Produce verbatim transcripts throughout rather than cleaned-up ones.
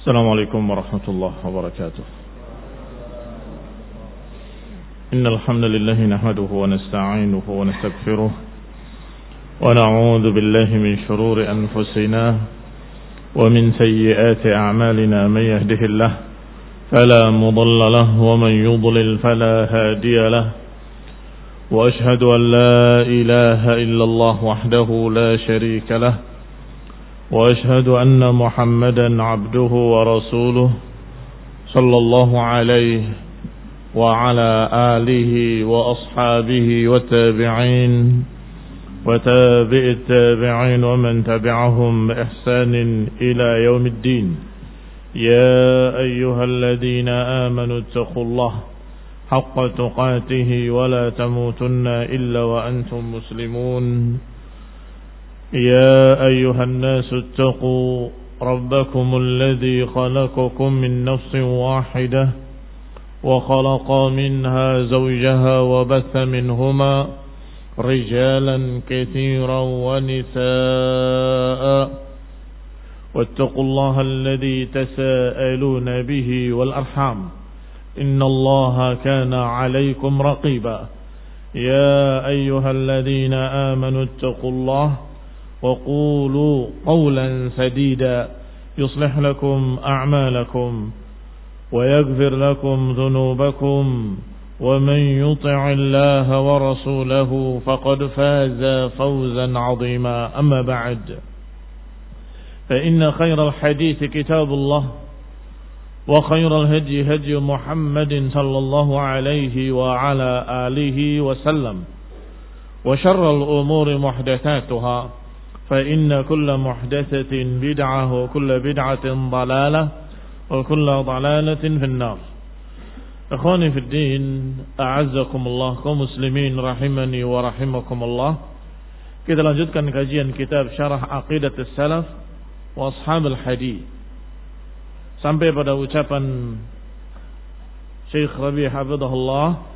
السلام عليكم ورحمة الله وبركاته. إن الحمد لله نحمده ونستعينه ونستغفره ونعوذ بالله من شرور أنفسنا ومن سيئات أعمالنا. من يهده الله فلا مضل له ومن يضلل فلا هادي له، وأشهد أن لا إله إلا الله وحده لا شريك له، وأشهد أن محمدا عبده ورسوله صلى الله عليه وعلى آله وأصحابه والتابعين وتابع التابعين ومن تبعهم بإحسان إلى يوم الدين. يا أيها الذين آمنوا اتقوا الله حق تقاته ولا تموتن إلا وأنتم مسلمون. يا أيها الناس اتقوا ربكم الذي خلقكم من نفس واحدة وخلق منها زوجها وبث منهما رجالا كثيرا ونساء، واتقوا الله الذي تساءلون به والأرحام إن الله كان عليكم رقيبا. يا أيها الذين آمنوا اتقوا الله وقولوا قولا سديدا يصلح لكم أعمالكم ويغفر لكم ذنوبكم، ومن يطع الله ورسوله فقد فاز فوزا عظيما. أما بعد، فإن خير الحديث كتاب الله، وخير الهدي هدي محمد صلى الله عليه وعلى آله وسلم، وشر الأمور محدثاتها، فإن كل محدثة بدعة وكل بدعة ضلالة وكل ضلالة في النار. Ikhwani fi din, a'azzakumullah, kaum muslimin rahimani wa rahimakumullah. Kita lanjutkan kajian kitab Syarah Aqidat as-Salaf wa Ashab al-Hadith sampai pada ucapan Syekh Rabi' hafizahullah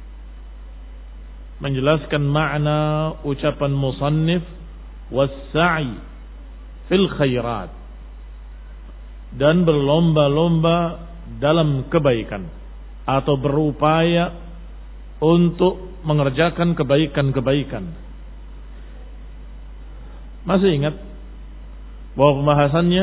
menjelaskan makna ucapan musannif was-sa'i fil khairat, dan berlomba-lomba dalam kebaikan atau berupaya untuk mengerjakan kebaikan-kebaikan. Masih ingat bahwa pembahasannya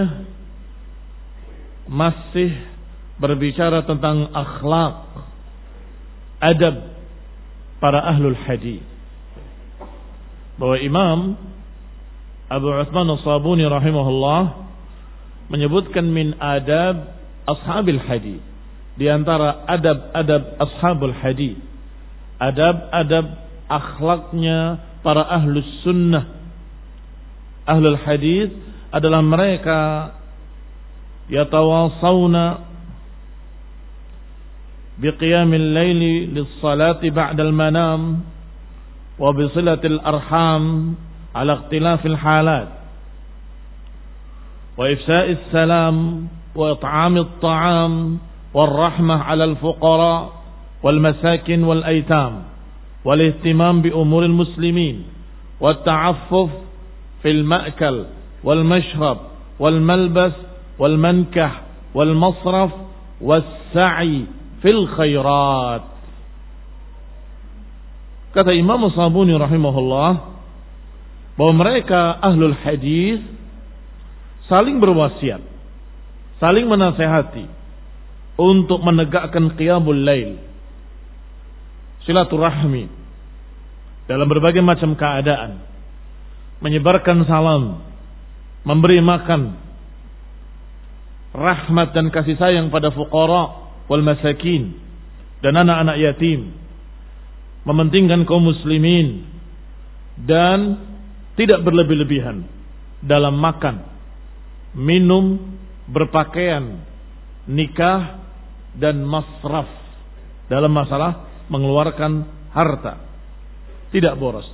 masih berbicara tentang akhlak, adab para ahlul hadis. Bahwa Imam Abu Uthman as-Sabuni rahimahullah menyebutkan min adab ashabil hadis, di antara adab-adab ashabul hadis, adab-adab akhlaknya para ahlus sunnah. Ahlul hadis adalah mereka yatawasawna biqiyamil laili lis-salati ba'dal manam wa bisilatil arham ala ikhtilafil halat wa ifsa'is salam wa it'amit ta'am wal rahmah 'alal fuqara wal masakin wal aitam wal ihtimam bi umuril muslimin wat ta'affuf fil ma'kal wal mashrab wal malbas wal mankah wal masraf was sa'i fil khairat. Kata Imam Sabuni rahimahullah bahwa mereka ahlul hadis saling berwasiat, saling menasihati untuk menegakkan qiyamul lail, silaturahmi dalam berbagai macam keadaan, menyebarkan salam, memberi makan, rahmat dan kasih sayang pada fuqara wal masakin dan anak-anak yatim, mementingkan kaum muslimin, dan tidak berlebih-lebihan dalam makan, minum, berpakaian, nikah, dan masraf, dalam masalah mengeluarkan harta, tidak boros.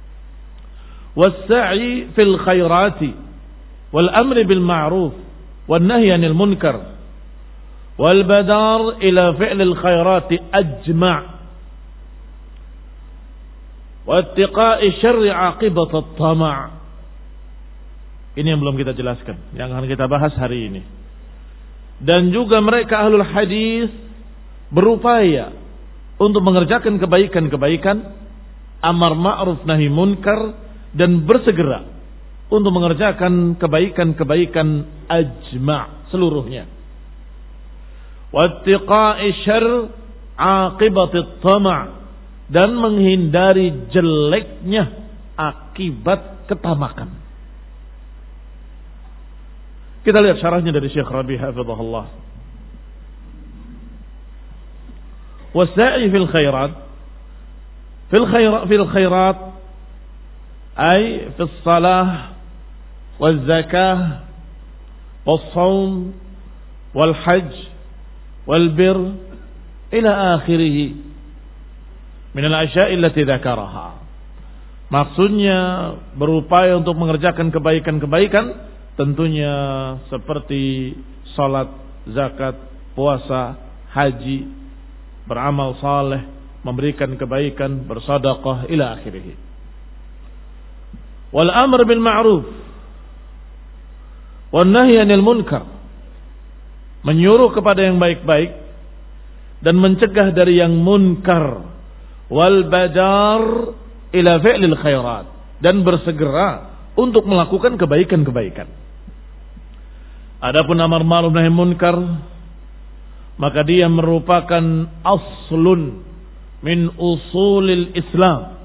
Was-sa'i fil khairati wal amri bil ma'ruf wan nahyi 'anil munkar wal badar ila fi'lil khairati ajma' wa ittiqa'i syarri 'aqibatat tama'. Ini yang belum kita jelaskan, yang akan kita bahas hari ini. dan juga mereka ahlul hadis berupaya untuk mengerjakan kebaikan-kebaikan, amar ma'ruf nahi munkar, dan bersegera untuk mengerjakan kebaikan-kebaikan ajma' seluruhnya. Wattiqa'i syarr aqibatit tama', dan menghindari jeleknya akibat ketamakan. Kita lihat syarahnya dari Syekh Rabi' hafizahullah. Wasa'i fil khairat fil khairat fil khairat ay fis salah wal zakah was shaum wal hajj wal bir ila akhirih min al asya'i allati dzakaraha. Maksudnya berupaya untuk mengerjakan kebaikan-kebaikan, tentunya seperti salat, zakat, puasa, haji, beramal saleh, memberikan kebaikan, bersedekah ila akhirih. Wal amr bil ma'ruf wan nahy 'anil munkar, menyuruh kepada yang baik-baik dan mencegah dari yang munkar. Wal badar ila fi'lil khairat, dan bersegera untuk melakukan kebaikan-kebaikan. Adapun amar ma'ruf nahi munkar, maka dia merupakan aslun min usulil Islam,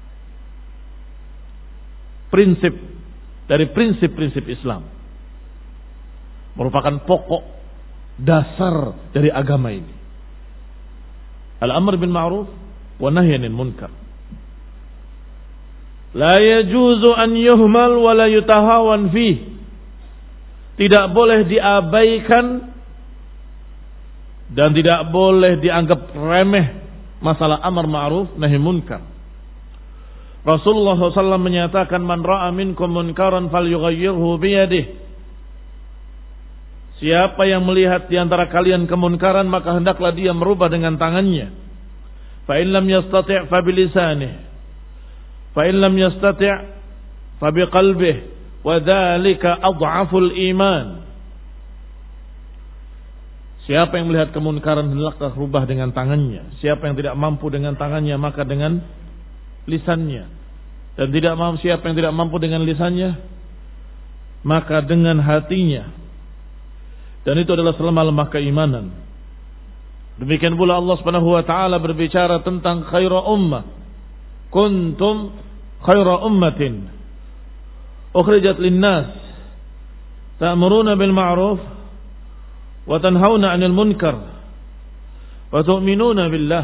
prinsip dari prinsip-prinsip Islam, merupakan pokok dasar dari agama ini. Al-amr bil ma'ruf wa nahy 'anil munkar la yajuzu an yuhmal wa la yutahawan fih. Tidak boleh diabaikan dan tidak boleh dianggap remeh masalah amar ma'ruf nahi munkar. Rasulullah shallallahu alaihi wasallam menyatakan, man ra'a minkum munkaran falyughayyirhu biyadihi. Siapa yang melihat di antara kalian kemunkaran, maka hendaklah dia merubah dengan tangannya. Fa in lam yastati' fa bilisanihi, fa in lam yastati' fa biqalbihi, wa dzalika adhaful iman. Siapa yang melihat kemunkaran, hendaklah rubah dengan tangannya. Siapa yang tidak mampu dengan tangannya, maka dengan lisannya. Dan tidak mampu, siapa yang tidak mampu dengan lisannya, maka dengan hatinya. Dan itu adalah selemah-lemah keimanan. Demikian pula Allah Subhanahu wa taala berbicara tentang khaira ummah. Kuntum khaira ummatin ukhrijat lin-nas ta'muruna bil ma'ruf wa tanhauna 'anil munkar wa tu'minuna billah.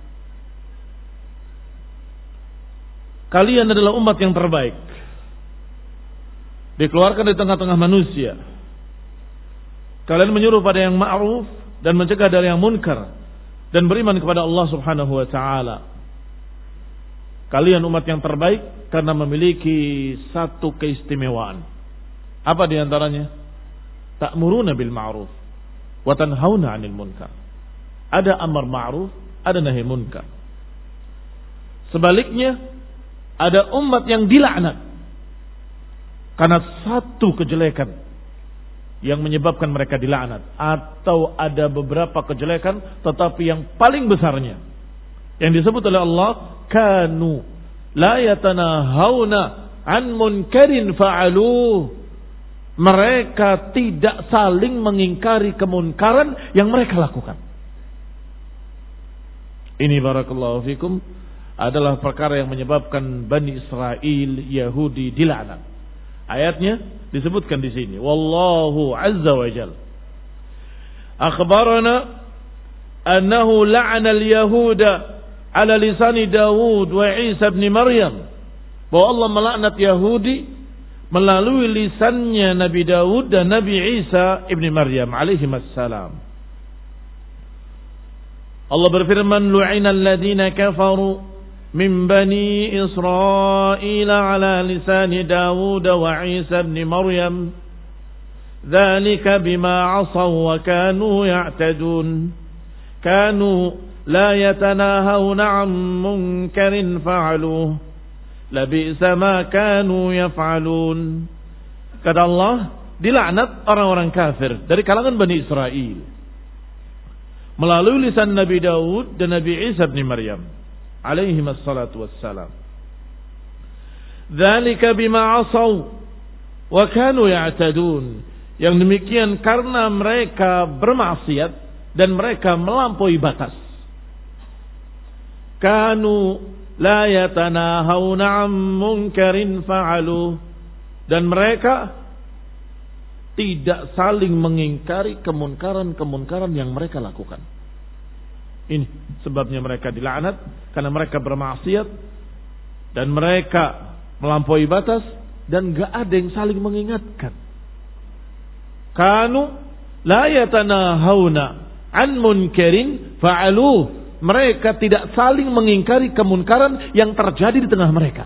Kalian adalah umat yang terbaik, dikeluarkan di tengah-tengah manusia. Kalian menyuruh pada yang ma'ruf dan mencegah dari yang munkar, dan beriman kepada Allah Subhanahu wa taala. Kalian umat yang terbaik karena memiliki satu keistimewaan. Apa di antaranya? Ta'muruna bil ma'ruf wa tanhauna 'anil munkar. Ada amar ma'ruf, ada nahi munkar. Sebaliknya, ada umat yang dilaknat karena satu kejelekan yang menyebabkan mereka dilaknat, atau ada beberapa kejelekan tetapi yang paling besarnya yang disebut oleh Allah, kanu la yatanahawna an munkarin fa'aluh. Mereka tidak saling mengingkari kemunkaran yang mereka lakukan. Ini barakallahu fikum adalah perkara yang menyebabkan Bani Israel, Yahudi dilaknat. Ayatnya disebutkan di sini. Wallahu azza wa jalla akhbarana annahu la'ana al-yahuda ala lisani Daud wa Isa ibn Maryam. Bahwa Allah melaknat Yahudi melalui lisannya Nabi Daud dan Nabi Isa ibn Maryam alaihi assalam. Allah berfirman, lu'ina alladhina kafaru min bani Israel ala lisani Dawud wa Isa ibn Maryam dzalika bima 'asaw wa kanu ya'tadun kanu la yatanahawna 'an munkarin fa'aluhu labi'sa ma kanu yaf'alun. Kata Allah, dilaknat orang-orang kafir dari kalangan Bani Israel melalui lisan Nabi Daud dan Nabi Isa bin Maryam alaihi wassalatu wassalam. Dzalika bima 'asaw wa kanu ya'tadun. Yang demikian karena mereka bermaksiat dan mereka melampaui batas. Kanu la yatanahawna 'an munkarin fa'alu. Dan mereka tidak saling mengingkari kemunkaran-kemunkaran yang mereka lakukan. Ini sebabnya mereka dilaknat, karena mereka bermaksiat dan mereka melampaui batas dan gak ada yang saling mengingatkan. Kanu la yatanahawna an munkarin fa'aluh. Mereka tidak saling mengingkari kemunkaran yang terjadi di tengah mereka.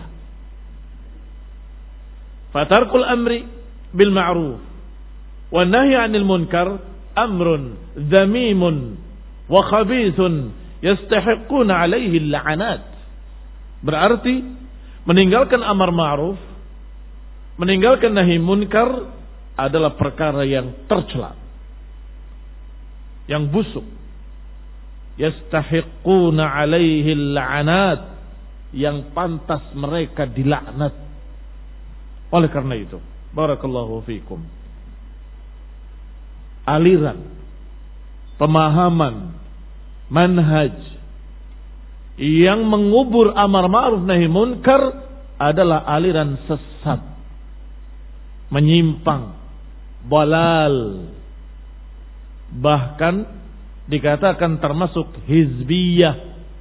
Fatarkul amri bil ma'ruf wa nahy 'anil munkar amrun dhamimun wa khabithun yastahiqquna 'alaihi al-la'anat. Berarti meninggalkan amar ma'ruf, meninggalkan nahi munkar adalah perkara yang tercela, yang busuk. Yastahiqquna 'alaihi al-la'anat, yang pantas mereka dilaknat. Oleh karena itu, barakallahu fikum, aliran, pemahaman, manhaj yang mengubur amar ma'ruf nahi munkar adalah aliran sesat, menyimpang, balal, bahkan dikatakan termasuk hizbiyah,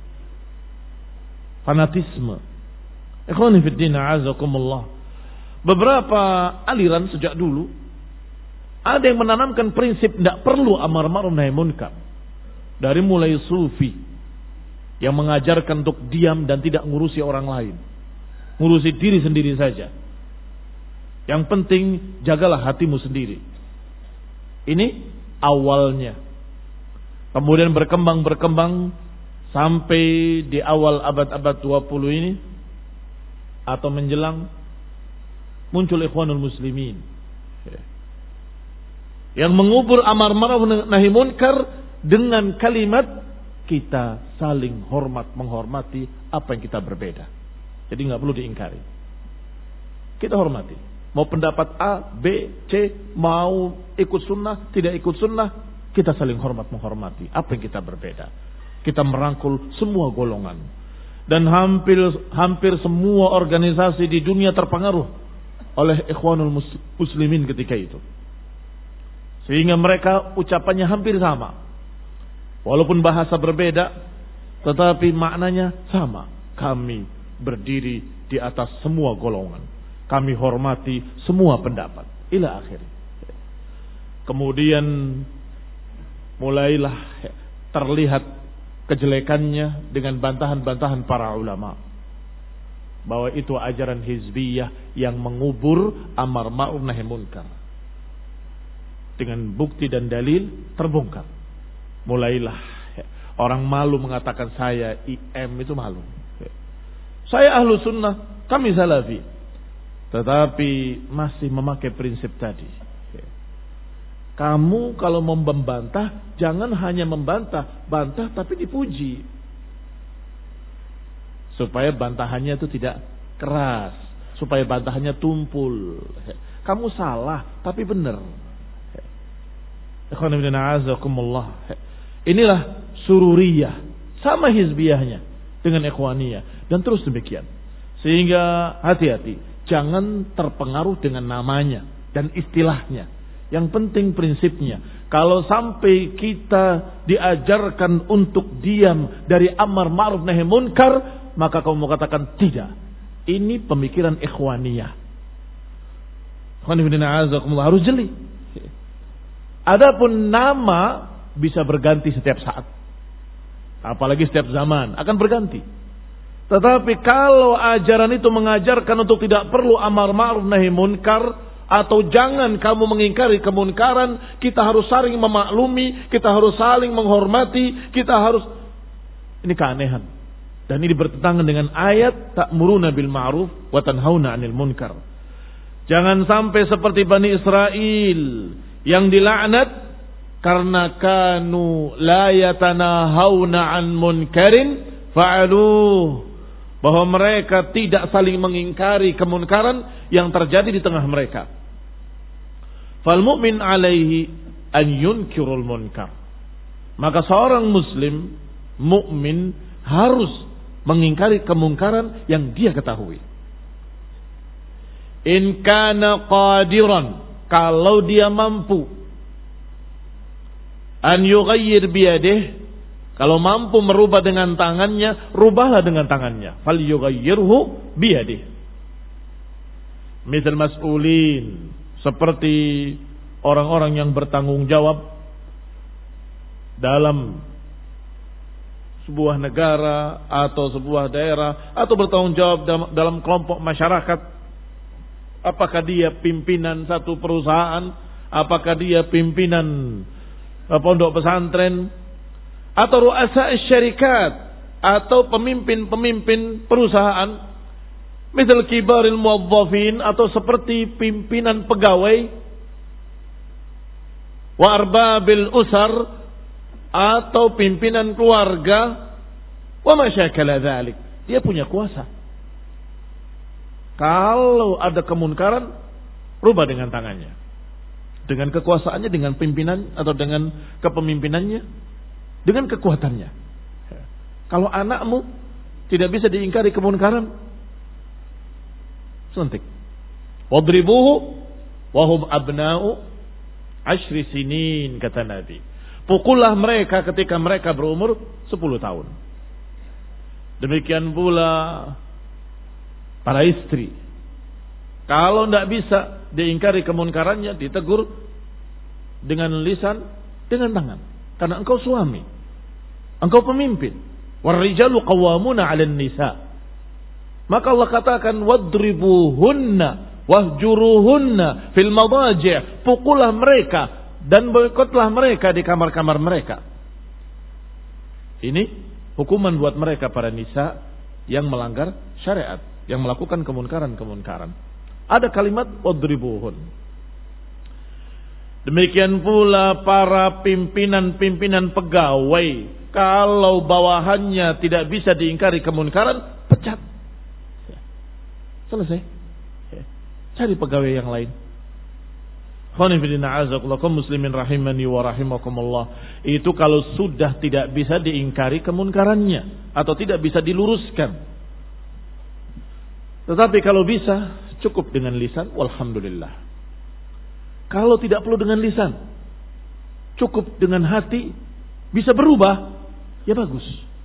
fanatisme. Ikhwani fid din, a'azakumullah. Beberapa aliran sejak dulu ada yang menanamkan prinsip tidak perlu amar ma'ruf nahi munkar. Dari mulai sufi yang mengajarkan untuk diam dan tidak ngurusi orang lain, ngurusi diri sendiri saja. Yang penting jagalah hatimu sendiri. Ini awalnya. Kemudian berkembang-berkembang sampai di awal abad-abad dua puluh ini atau menjelang, muncul Ikhwanul Muslimin yang mengubur amar ma'ruf nahi munkar dengan kalimat kita saling hormat menghormati apa yang kita berbeda. Jadi nggak perlu diingkari. Kita hormati. Mau pendapat A, B, C, mau ikut sunnah, tidak ikut sunnah, kita saling hormat menghormati apa yang kita berbeda. Kita merangkul semua golongan. Dan hampir hampir semua organisasi di dunia terpengaruh oleh Ikhwanul Muslimin ketika itu. Sehingga mereka ucapannya hampir sama. Walaupun bahasa berbeda, tetapi maknanya sama. Kami berdiri di atas semua golongan. Kami hormati semua pendapat. Ila akhir. Kemudian mulailah terlihat kejelekannya dengan bantahan-bantahan para ulama. Bahwa itu ajaran hizbiyah yang mengubur amar ma'ruf nahi munkar. Dengan bukti dan dalil terbongkar. Mulailah orang malu mengatakan saya I M itu malu. Saya ahlu sunnah, kami salafi. Tetapi masih memakai prinsip tadi. Kamu kalau mau membantah, jangan hanya membantah, bantah tapi dipuji. Supaya bantahannya itu tidak keras, supaya bantahannya tumpul. Kamu salah tapi benar. Inilah sururiyah, sama hizbiyahnya dengan ikhwaniyah, dan terus demikian. Sehingga hati-hati, jangan terpengaruh dengan namanya dan istilahnya. Yang penting prinsipnya. Kalau sampai kita diajarkan untuk diam dari amar ma'ruf nahi munkar, maka kamu mau katakan tidak. Ini pemikiran ikhwaniyah. Harus jeli. Adapun nama bisa berganti setiap saat. Apalagi setiap zaman akan berganti. Tetapi kalau ajaran itu mengajarkan untuk tidak perlu amar ma'ruf nahi munkar, atau jangan kamu mengingkari kemunkaran, kita harus saling memaklumi, kita harus saling menghormati, kita harus, ini keanehan. Dan ini bertentangan dengan ayat ta'muruna bil ma'ruf wa tanhauna 'anil munkar. Jangan sampai seperti Bani Israel yang dilaknat karena kanu la yatanahawna an munkarin fa'aluh, bahwa mereka tidak saling mengingkari kemunkaran yang terjadi di tengah mereka. Fal mu'min alaihi an yunkirul munkar. Maka seorang muslim mukmin harus mengingkari kemungkaran yang dia ketahui. In kana qadiran, kalau dia mampu, an yughayyir biyadih, kalau mampu merubah dengan tangannya, rubahlah dengan tangannya. Fal yughayyirhu biyadih. Misal mas'ulin, seperti orang-orang yang bertanggung jawab dalam sebuah negara atau sebuah daerah, atau bertanggung jawab dalam kelompok masyarakat. Apakah dia pimpinan satu perusahaan, apakah dia pimpinan pondok pesantren, atau ru'asa syarikat, atau pemimpin-pemimpin perusahaan, misal kibaril muwazzafin, atau seperti pimpinan pegawai, wa arbabil usar, atau pimpinan keluarga, wa masyakala dzalik. Dia punya kuasa. Kalau ada kemunkaran, rubah dengan tangannya, dengan kekuasaannya, dengan pimpinan atau dengan kepemimpinannya, dengan kekuatannya. Kalau anakmu tidak bisa diingkari kemunkaran, suntik. Wadribuhu wahum abna'u ashri sinin, kata Nabi. Pukullah mereka ketika mereka berumur sepuluh tahun. Demikian pula para istri. Kalau tidak bisa diingkari kemunkarannya, ditegur dengan lisan, dengan tangan. Karena engkau suami, engkau pemimpin. Warrijalu qawwamuna 'alan nisa. Maka Allah katakan wadribuhunna wahjuruhunna fil madaji'. Pukullah mereka dan boikotlah mereka di kamar-kamar mereka. Ini hukuman buat mereka para nisa yang melanggar syariat, yang melakukan kemunkaran-kemunkaran. Ada kalimat wadribuhun. Demikian pula para pimpinan-pimpinan pegawai, kalau bawahannya tidak bisa diingkari kemunkaran, pecat. Selesai. Cari pegawai yang lain. Muslimin rahimani wa rahimakumullah. Itu kalau sudah tidak bisa diingkari kemunkarannya atau tidak bisa diluruskan. Tetapi kalau bisa, cukup dengan lisan, walhamdulillah. Kalau tidak perlu dengan lisan, cukup dengan hati, bisa berubah, ya bagus.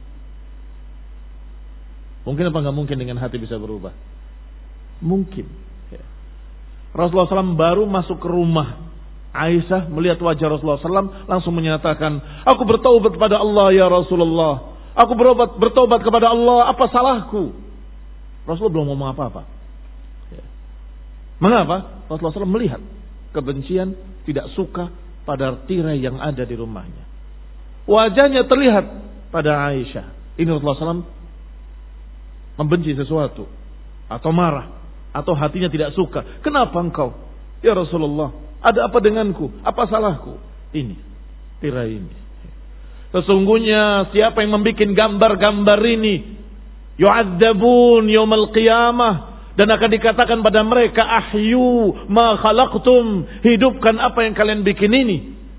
Mungkin apa enggak mungkin dengan hati bisa berubah? Mungkin. Ya. Rasulullah shallallahu alaihi wasallam baru masuk ke rumah Aisyah, melihat wajah Rasulullah shallallahu alaihi wasallam, langsung menyatakan, aku bertaubat kepada Allah ya Rasulullah. Aku berobat, bertaubat kepada Allah, apa salahku? Rasulullah belum ngomong apa-apa. Ya. Mengapa? Rasulullah shallallahu alaihi wasallam melihat kebencian, tidak suka pada tirai yang ada di rumahnya. Wajahnya terlihat pada Aisyah. Ini Rasulullah shallallahu alaihi wasallam membenci sesuatu, atau marah, atau hatinya tidak suka. Kenapa engkau? Ya Rasulullah, ada apa denganku? Apa salahku? Ini, tirai ini. Sesungguhnya siapa yang membuat gambar-gambar ini, yu'adzabun yaumal qiyamah, dan akan dikatakan pada mereka, ahyu ma khalaqtum, hidupkan apa yang kalian bikin ini.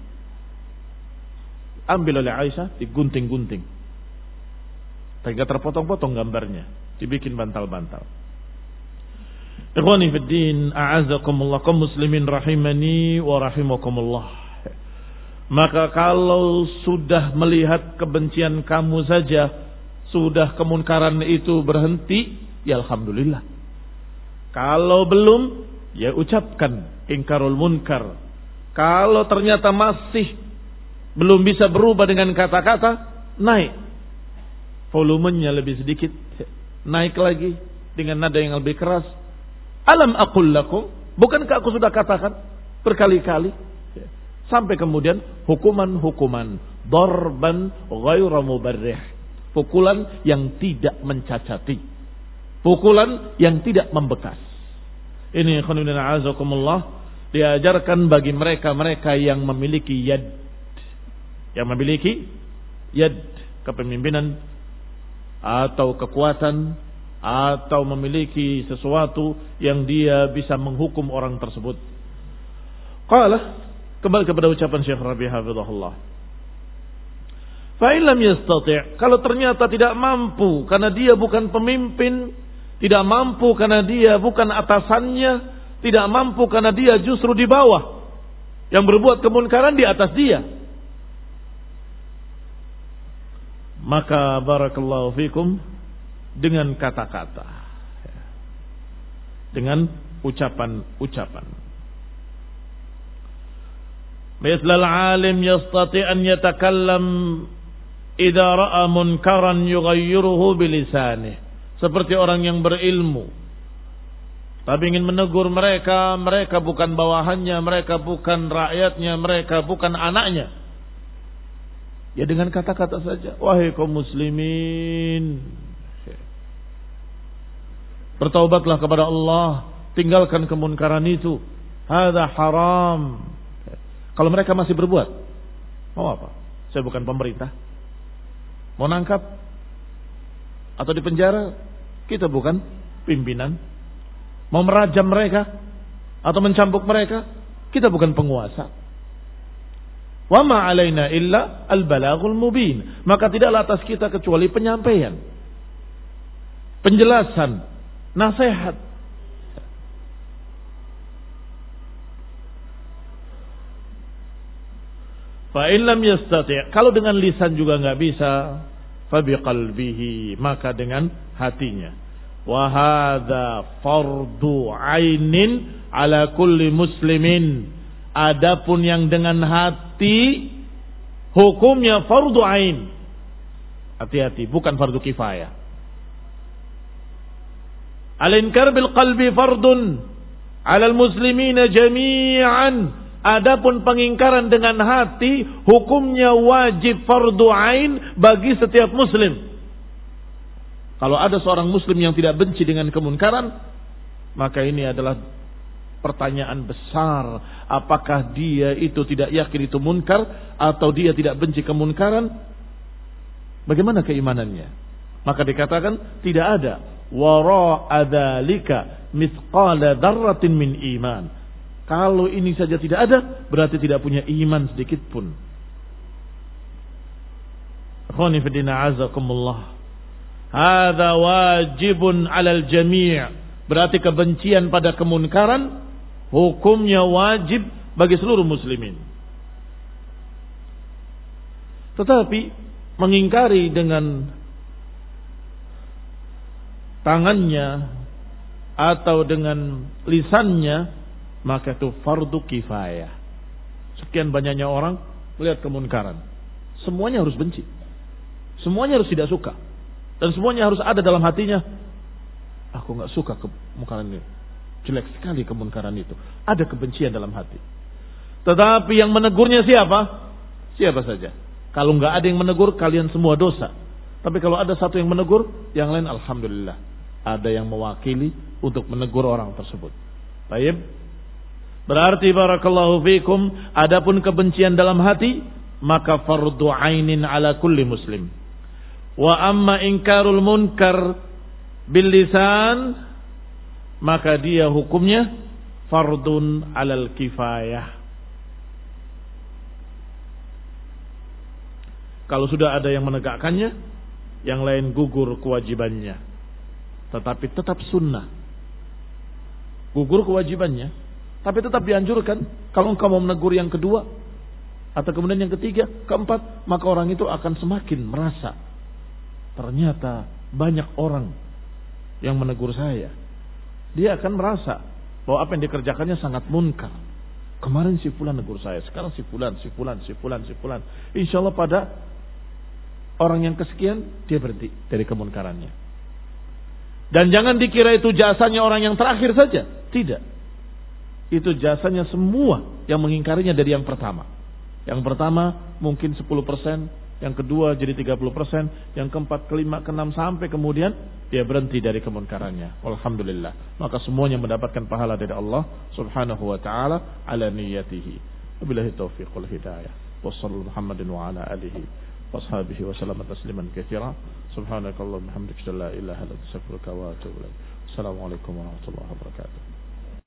Ambil oleh Aisyah, digunting-gunting, sehingga terpotong-potong gambarnya, dibikin bantal-bantal. Ikhwani fid din, a'azakumullah, kaum muslimin rahimani wa rahimakumullah. Maka kalau sudah melihat kebencian kamu saja, sudah kemunkaran itu berhenti, ya alhamdulillah. Kalau belum, ya ucapkan ingkarul munkar. Kalau ternyata masih belum bisa berubah dengan kata-kata, naik volumenya lebih sedikit, naik lagi dengan nada yang lebih keras. Alam aqul lakum, bukankah aku sudah katakan berkali-kali? Sampai kemudian hukuman-hukuman darban ghairu mubarrih, pukulan yang tidak mencacati, pukulan yang tidak membekas. Ini khonibina azakumullah, diajarkan bagi mereka-mereka yang memiliki yad, yang memiliki yad, kepemimpinan atau kekuatan, atau memiliki sesuatu yang dia bisa menghukum orang tersebut. Qala, kembali kepada ucapan Syekh Rabi' hafizahullah, fa illam yastati', kalau ternyata tidak mampu karena dia bukan pemimpin, tidak mampu karena dia bukan atasannya, tidak mampu karena dia justru di bawah, yang berbuat kemunkaran di atas dia, maka barakallahu fikum, dengan kata-kata, dengan ucapan-ucapan. Mithlal alim yastati an yatakallam idza ra'a munkaran yughayyiruhu bilisanih. Seperti orang yang berilmu tapi ingin menegur mereka, mereka bukan bawahannya, mereka bukan rakyatnya, mereka bukan anaknya, ya dengan kata-kata saja. Wahai kaum muslimin, bertaubatlah kepada Allah, tinggalkan kemunkaran itu, hadza haram. Kalau mereka masih berbuat, mau apa? Saya bukan pemerintah, mau nangkap atau dipenjara, kita bukan pimpinan. Mau merajam mereka atau mencambuk mereka, kita bukan penguasa. Wa ma alaina illa al-balaghul mubin. Maka tidaklah atas kita kecuali penyampaian, penjelasan, nasihat. Fa in lam yastati', kalau dengan lisan juga enggak bisa, fa biqalbihi, maka dengan hatinya. Wa hadza fardu ainin ala kulli muslimin. Adapun yang dengan hati hukumnya fardu ain. Hati-hati, bukan fardu kifayah. Al-inkar bil qalbi fardun 'ala al-muslimina jami'an. Adapun pengingkaran dengan hati hukumnya wajib fardu ain bagi setiap muslim. Kalau ada seorang muslim yang tidak benci dengan kemunkaran, maka ini adalah pertanyaan besar. Apakah dia itu tidak yakin itu munkar, atau dia tidak benci kemunkaran? Bagaimana keimanannya? Maka dikatakan tidak ada wara'a dzalika mithqala dzarratin min iman. Kalau ini saja tidak ada, berarti tidak punya iman sedikit pun. Akhwani fi din azakumullah, hadza wajibun 'alal jami'. Berarti kebencian pada kemunkaran hukumnya wajib bagi seluruh muslimin. Tetapi mengingkari dengan tangannya atau dengan lisannya, maka itu fardu kifayah. Sekian banyaknya orang melihat kemunkaran, semuanya harus benci, semuanya harus tidak suka, dan semuanya harus ada dalam hatinya, aku nggak suka kemunkaran ini, jelek sekali kemunkaran itu. Ada kebencian dalam hati. Tetapi yang menegurnya siapa? Siapa saja. Kalau nggak ada yang menegur, kalian semua dosa. Tapi kalau ada satu yang menegur, yang lain alhamdulillah, ada yang mewakili untuk menegur orang tersebut. Baik. Berarti barakallahu fikum, adapun kebencian dalam hati, maka fardu ainin ala kulli muslim. Wa amma inkarul munkar bil lisan, maka dia hukumnya fardun alal kifayah. Kalau sudah ada yang menegakkannya, yang lain gugur kewajibannya. Tetapi tetap sunnah. Gugur kewajibannya, tapi tetap dianjurkan. Kalau engkau mau menegur yang kedua, atau kemudian yang ketiga, keempat, maka orang itu akan semakin merasa, ternyata banyak orang yang menegur saya. Dia akan merasa bahwa apa yang dikerjakannya sangat munkar. Kemarin si fulan negur saya, sekarang si fulan, si fulan, si fulan, si fulan. Insya Allah pada orang yang kesekian dia berhenti dari kemunkarannya. Dan jangan dikira itu jasanya orang yang terakhir saja. Tidak. Itu jasanya semua yang mengingkarinya dari yang pertama. Yang pertama mungkin sepuluh persen, yang kedua jadi tiga puluh persen, yang keempat, kelima, keenam, sampai kemudian dia berhenti dari kemunkarannya. Alhamdulillah. Maka semuanya mendapatkan pahala dari Allah Subhanahu wa taala ala niyyatihi. Wabillahi taufiq wal hidayah. Wassallallahu Muhammadin wa ala alihi washabihi wa sallama tasliman katsira. Subhanakallahumma wa bihamdika la ilaha illa anta astaghfiruka wa atubu ilaik. Assalamualaikum warahmatullahi wabarakatuh.